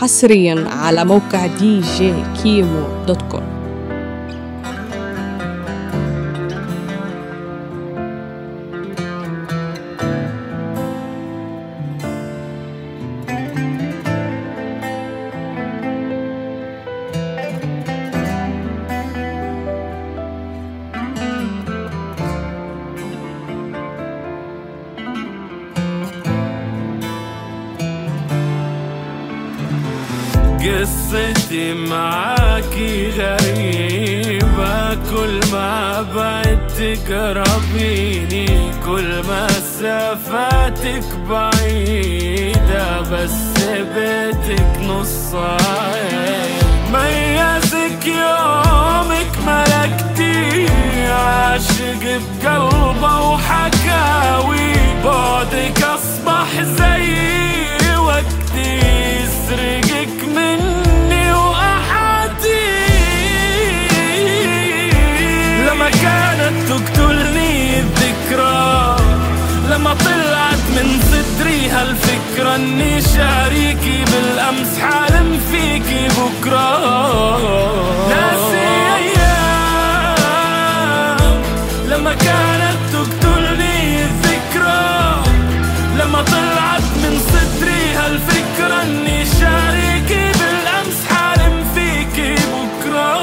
حصريا على موقع djkimo.com. قصتي معاكي غريبة، كل ما بعد تقربيني كل ما مسافاتك بعيدة، بس بيتك نص عين ميزك يومك ملكتي، عاشق بقلبه وحكاوي، بعدك أصبح زي وقتي، يسرقك مني وأحدي، لما كانت تقتلني الذكرى، لما طلعت من صدري هالفكرة اني شاريكي بالأمس حالم فيكي بكرة، ناسي أيام لما كانت تقتلني الذكرى، لما طلعت من صدري هالفكرة اني شاريكي بالأمس حالم فيكي بكرة،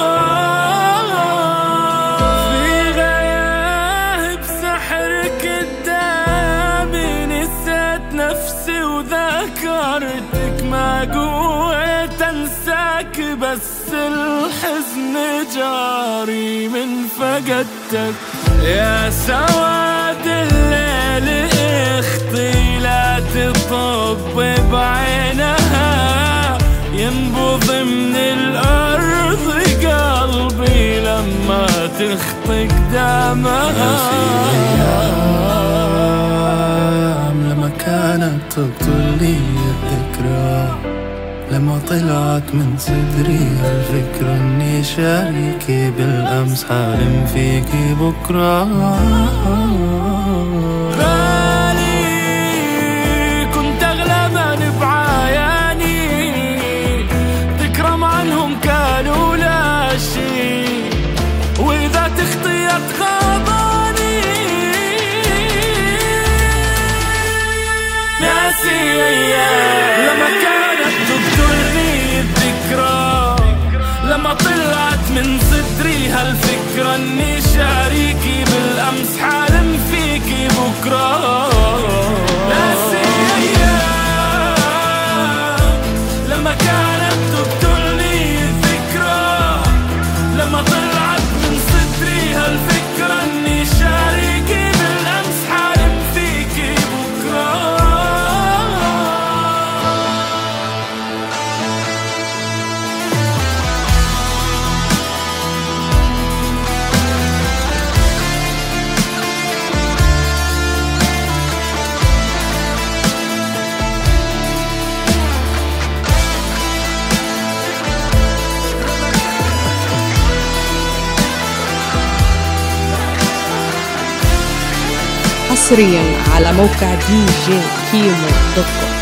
في غياب سحرك قدامي نسيت نفسي وذكرتك، ما قويت انساك بس الحزن جاري من فقدتك، يا سواد الليل اختي لا تطب بعينها، ينبض من الأرض قلبي لما تخطي قدامها، لما كانت تقتلني الذكرى، لما طلعت من صدري الفكرة اني شاريكي بالأمس حالم فيكي بكرة، غالي كنت أغلبن بعياني، تكرم عنهم كانوا لا شي، وإذا تخطي أتغاضاني، ناسي أيام لما كانت تقتلني الذكرى، لما طلعت من صدري هالفكرة اني شاريكي بالأمس حالم فيكي بكرة، ناسي أيام لما كانت تقتلني الذكرى، لما طلعت من صدري هالفكرة اني شاريكي بالأمس حالم فيكي بكرة. حصريا على موقع djkimo.com.